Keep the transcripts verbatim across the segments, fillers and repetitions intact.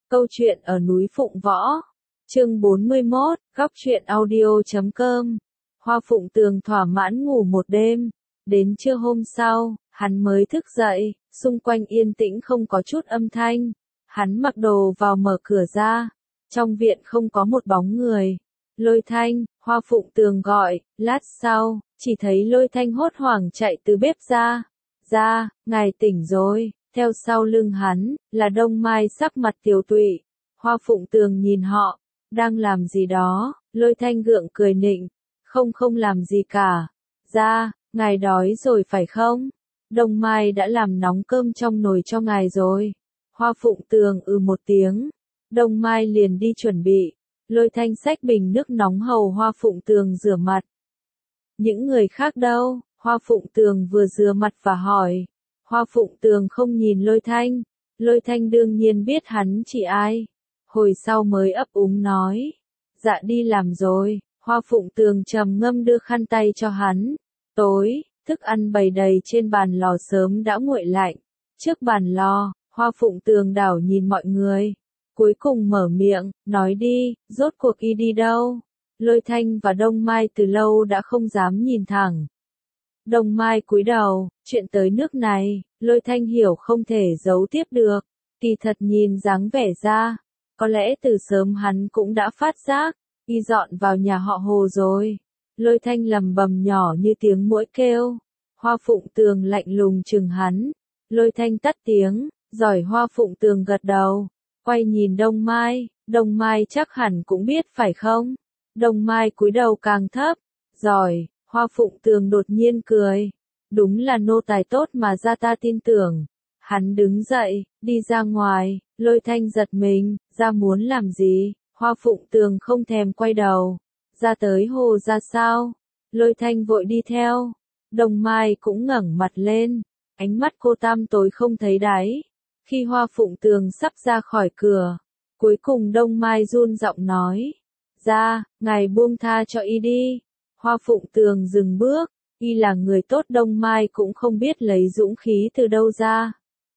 Câu chuyện ở núi Phụng Võ. Chương bốn mươi mốt, góc truyện audio chấm com. Hoa Phụng Tường thỏa mãn ngủ một đêm. Đến trưa hôm sau, hắn mới thức dậy, xung quanh yên tĩnh không có chút âm thanh. Hắn mặc đồ vào mở cửa ra. Trong viện không có một bóng người. Lôi Thanh, Hoa Phụng Tường gọi, lát sau, chỉ thấy Lôi Thanh hốt hoảng chạy từ bếp ra. Ra, ngài tỉnh rồi. Theo sau lưng hắn, là Đông Mai sắc mặt tiều tụy. Hoa Phụng Tường nhìn họ, đang làm gì đó, Lôi Thanh gượng cười nịnh, không không làm gì cả. Ra, ngài đói rồi phải không? Đông Mai đã làm nóng cơm trong nồi cho ngài rồi. Hoa Phụng Tường ừ một tiếng, Đông Mai liền đi chuẩn bị. Lôi Thanh xách bình nước nóng hầu Hoa Phụng Tường rửa mặt. Những người khác đâu? Hoa Phụng Tường vừa rửa mặt và hỏi. Hoa Phụng Tường không nhìn Lôi Thanh. Lôi Thanh đương nhiên biết hắn chỉ ai. Hồi sau mới ấp úng nói. Dạ đi làm rồi. Hoa Phụng Tường trầm ngâm đưa khăn tay cho hắn. Tối, thức ăn bày đầy trên bàn lò sớm đã nguội lạnh. Trước bàn lò, Hoa Phụng Tường đảo nhìn mọi người. Cuối cùng mở miệng, nói đi, rốt cuộc y đi đâu? Lôi Thanh và Đông Mai từ lâu đã không dám nhìn thẳng. Đông Mai cúi đầu, chuyện tới nước này, Lôi Thanh hiểu không thể giấu tiếp được. Kỳ thật nhìn dáng vẻ ra, có lẽ từ sớm hắn cũng đã phát giác, y dọn vào nhà họ Hồ rồi. Lôi Thanh lầm bầm nhỏ như tiếng muỗi kêu. Hoa Phụng Tường lạnh lùng chừng hắn. Lôi Thanh tắt tiếng, giỏi. Hoa Phụng Tường gật đầu, quay nhìn Đông Mai, Đông Mai chắc hẳn cũng biết phải không? Đông Mai cúi đầu càng thấp, giỏi. Hoa Phụng Tường đột nhiên cười. Đúng là nô tài tốt mà ra ta tin tưởng. Hắn đứng dậy, đi ra ngoài. Lôi Thanh giật mình, ra muốn làm gì? Hoa Phụng Tường không thèm quay đầu. Ra tới hồ ra sao? Lôi Thanh vội đi theo. Đông Mai cũng ngẩng mặt lên. Ánh mắt cô tăm tối không thấy đáy. Khi Hoa Phụng Tường sắp ra khỏi cửa, cuối cùng Đông Mai run giọng nói. Ra, ngài buông tha cho y đi. Hoa Phụng Tường dừng bước, y là người tốt. Đông Mai cũng không biết lấy dũng khí từ đâu ra.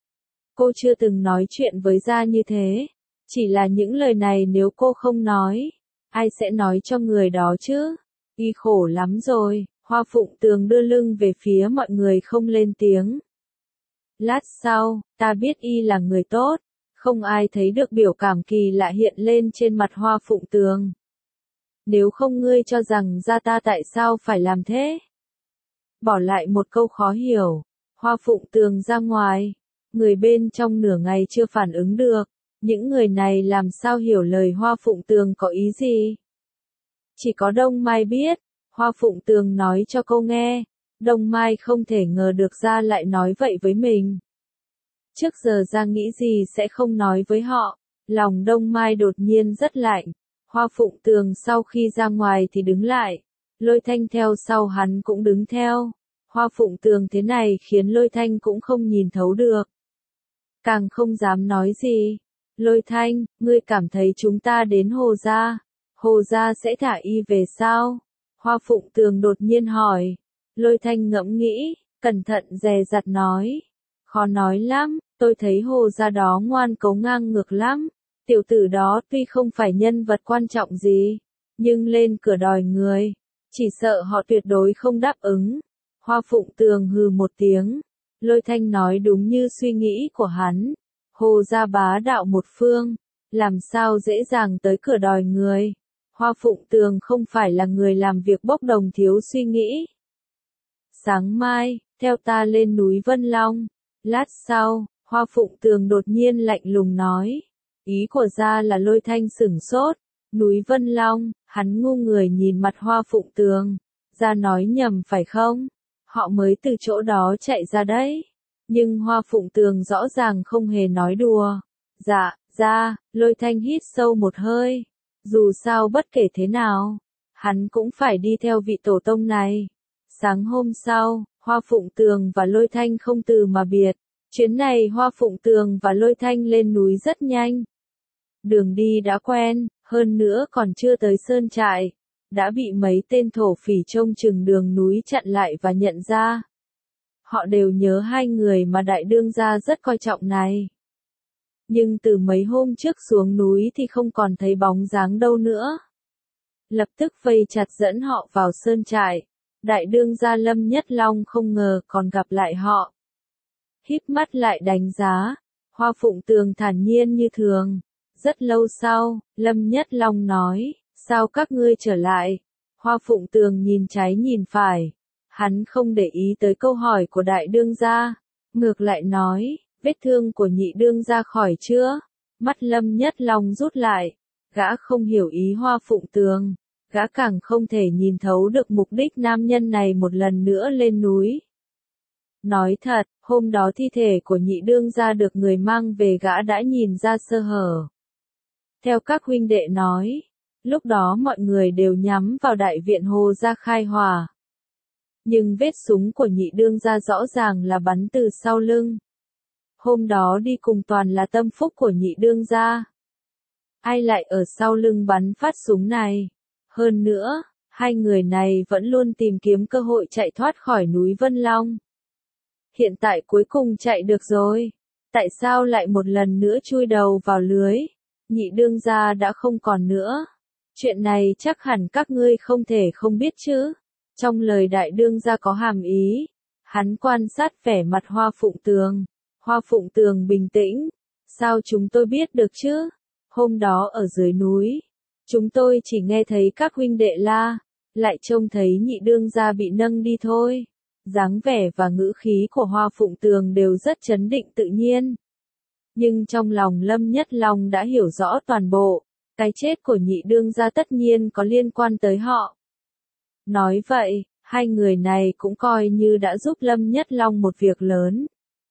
Cô chưa từng nói chuyện với Gia như thế. Chỉ là những lời này nếu cô không nói, ai sẽ nói cho người đó chứ? Y khổ lắm rồi. Hoa Phụng Tường đưa lưng về phía mọi người không lên tiếng. Lát sau, ta biết y là người tốt. Không ai thấy được biểu cảm kỳ lạ hiện lên trên mặt Hoa Phụng Tường. Nếu không ngươi cho rằng ra ta tại sao phải làm thế? Bỏ lại một câu khó hiểu. Hoa Phụng Tường ra ngoài. Người bên trong nửa ngày chưa phản ứng được. Những người này làm sao hiểu lời Hoa Phụng Tường có ý gì? Chỉ có Đông Mai biết. Hoa Phụng Tường nói cho cô nghe. Đông Mai không thể ngờ được Gia lại nói vậy với mình. Trước giờ Gia nghĩ gì sẽ không nói với họ. Lòng Đông Mai đột nhiên rất lạnh. Hoa Phụng Tường sau khi ra ngoài thì đứng lại. Lôi Thanh theo sau hắn cũng đứng theo. Hoa Phụng Tường thế này khiến Lôi Thanh cũng không nhìn thấu được. Càng không dám nói gì. Lôi Thanh, ngươi cảm thấy chúng ta đến Hồ Gia, Hồ Gia sẽ thả y về sao? Hoa Phụng Tường đột nhiên hỏi. Lôi Thanh ngẫm nghĩ, cẩn thận dè dặt nói. Khó nói lắm, tôi thấy Hồ Gia đó ngoan cấu ngang ngược lắm. Tiểu tử đó tuy không phải nhân vật quan trọng gì, nhưng lên cửa đòi người, chỉ sợ họ tuyệt đối không đáp ứng. Hoa Phụng Tường hừ một tiếng. Lôi Thanh nói đúng như suy nghĩ của hắn. Hồ Gia bá đạo một phương, làm sao dễ dàng tới cửa đòi người. Hoa Phụng Tường không phải là người làm việc bốc đồng thiếu suy nghĩ. Sáng mai, theo ta lên núi Vân Long. Lát sau, Hoa Phụng Tường đột nhiên lạnh lùng nói. Ý của Gia là Lôi Thanh sửng sốt. Núi Vân Long, hắn ngu người nhìn mặt Hoa Phụng Tường. Gia nói nhầm phải không? Họ mới từ chỗ đó chạy ra đấy. Nhưng Hoa Phụng Tường rõ ràng không hề nói đùa. Dạ, Gia. Lôi Thanh hít sâu một hơi. Dù sao bất kể thế nào, hắn cũng phải đi theo vị tổ tông này. Sáng hôm sau, Hoa Phụng Tường và Lôi Thanh không từ mà biệt. Chuyến này Hoa Phụng Tường và Lôi Thanh lên núi rất nhanh. Đường đi đã quen, hơn nữa còn chưa tới sơn trại, đã bị mấy tên thổ phỉ trông chừng đường núi chặn lại và nhận ra. Họ đều nhớ hai người mà đại đương gia rất coi trọng này. Nhưng từ mấy hôm trước xuống núi thì không còn thấy bóng dáng đâu nữa. Lập tức vây chặt dẫn họ vào sơn trại. Đại đương gia Lâm Nhất Long không ngờ còn gặp lại họ. Híp mắt lại đánh giá, Hoa Phụng Tường thản nhiên như thường. Rất lâu sau, Lâm Nhất Long nói, sao các ngươi trở lại? Hoa Phụng Tường nhìn trái nhìn phải. Hắn không để ý tới câu hỏi của đại đương gia. Ngược lại nói, vết thương của nhị đương gia khỏi chưa? Mắt Lâm Nhất Long rút lại. Gã không hiểu ý Hoa Phụng Tường. Gã càng không thể nhìn thấu được mục đích nam nhân này một lần nữa lên núi. Nói thật, hôm đó thi thể của nhị đương gia được người mang về gã đã nhìn ra sơ hở. Theo các huynh đệ nói, lúc đó mọi người đều nhắm vào đại viện Hồ gia khai hỏa. Nhưng vết súng của nhị đương gia rõ ràng là bắn từ sau lưng. Hôm đó đi cùng toàn là tâm phúc của nhị đương gia. Ai lại ở sau lưng bắn phát súng này? Hơn nữa, hai người này vẫn luôn tìm kiếm cơ hội chạy thoát khỏi núi Vân Long. Hiện tại cuối cùng chạy được rồi. Tại sao lại một lần nữa chui đầu vào lưới? Nhị đương gia đã không còn nữa. Chuyện này chắc hẳn các ngươi không thể không biết chứ. Trong lời đại đương gia có hàm ý. Hắn quan sát vẻ mặt Hoa Phụng Tường. Hoa Phụng Tường bình tĩnh. Sao chúng tôi biết được chứ? Hôm đó ở dưới núi. Chúng tôi chỉ nghe thấy các huynh đệ la. Lại trông thấy nhị đương gia bị nâng đi thôi. Dáng vẻ và ngữ khí của Hoa Phụng Tường đều rất trấn định tự nhiên. Nhưng trong lòng Lâm Nhất Long đã hiểu rõ toàn bộ. Cái chết của nhị đương gia tất nhiên có liên quan tới họ. Nói vậy, hai người này cũng coi như đã giúp Lâm Nhất Long một việc lớn.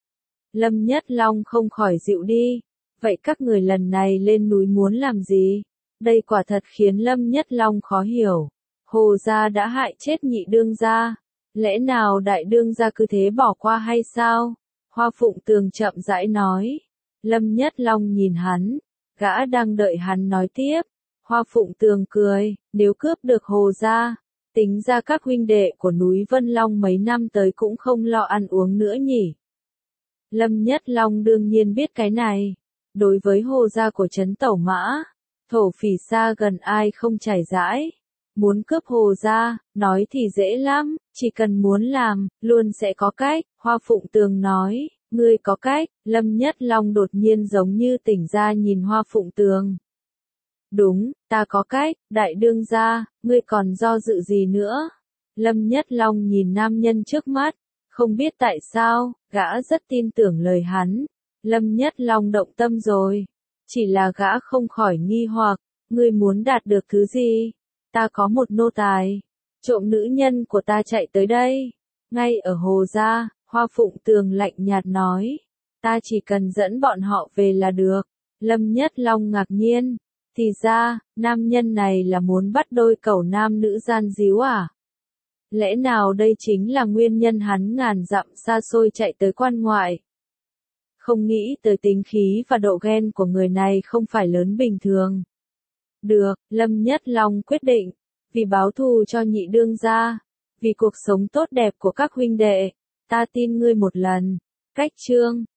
Lâm Nhất Long không khỏi dịu đi. Vậy các người lần này lên núi muốn làm gì? Đây quả thật khiến Lâm Nhất Long khó hiểu. Hồ gia đã hại chết nhị đương gia. Lẽ nào đại đương gia cứ thế bỏ qua hay sao? Hoa Phụng Tường chậm rãi nói. Lâm Nhất Long nhìn hắn. Gã đang đợi hắn nói tiếp. Hoa Phụng Tường cười. Nếu cướp được Hồ gia, tính ra các huynh đệ của núi Vân Long mấy năm tới cũng không lo ăn uống nữa nhỉ. Lâm Nhất Long đương nhiên biết cái này. Đối với Hồ gia của trấn Tẩu Mã, thổ phỉ xa gần ai không trải rãi. Muốn cướp Hồ gia, nói thì dễ lắm, chỉ cần muốn làm, luôn sẽ có cách. Hoa Phụng Tường nói, ngươi có cách. Lâm Nhất Long đột nhiên giống như tỉnh ra nhìn Hoa Phụng Tường. Đúng, ta có cách. Đại đương gia, ngươi còn do dự gì nữa? Lâm Nhất Long nhìn nam nhân trước mắt. Không biết tại sao, gã rất tin tưởng lời hắn. Lâm Nhất Long động tâm rồi. Chỉ là gã không khỏi nghi hoặc. Ngươi muốn đạt được thứ gì? Ta có một nô tài. Trộm nữ nhân của ta chạy tới đây. Ngay ở Hồ gia, Hoa Phụng Tường lạnh nhạt nói. Ta chỉ cần dẫn bọn họ về là được. Lâm Nhất Long ngạc nhiên. Thì ra, nam nhân này là muốn bắt đôi cẩu nam nữ gian díu à? Lẽ nào đây chính là nguyên nhân hắn ngàn dặm xa xôi chạy tới quan ngoại? Không nghĩ tới tính khí và độ ghen của người này không phải lớn bình thường. Được, Lâm Nhất Long quyết định. Vì báo thù cho nhị đương gia. Vì cuộc sống tốt đẹp của các huynh đệ. Ta tin ngươi một lần. Cách chương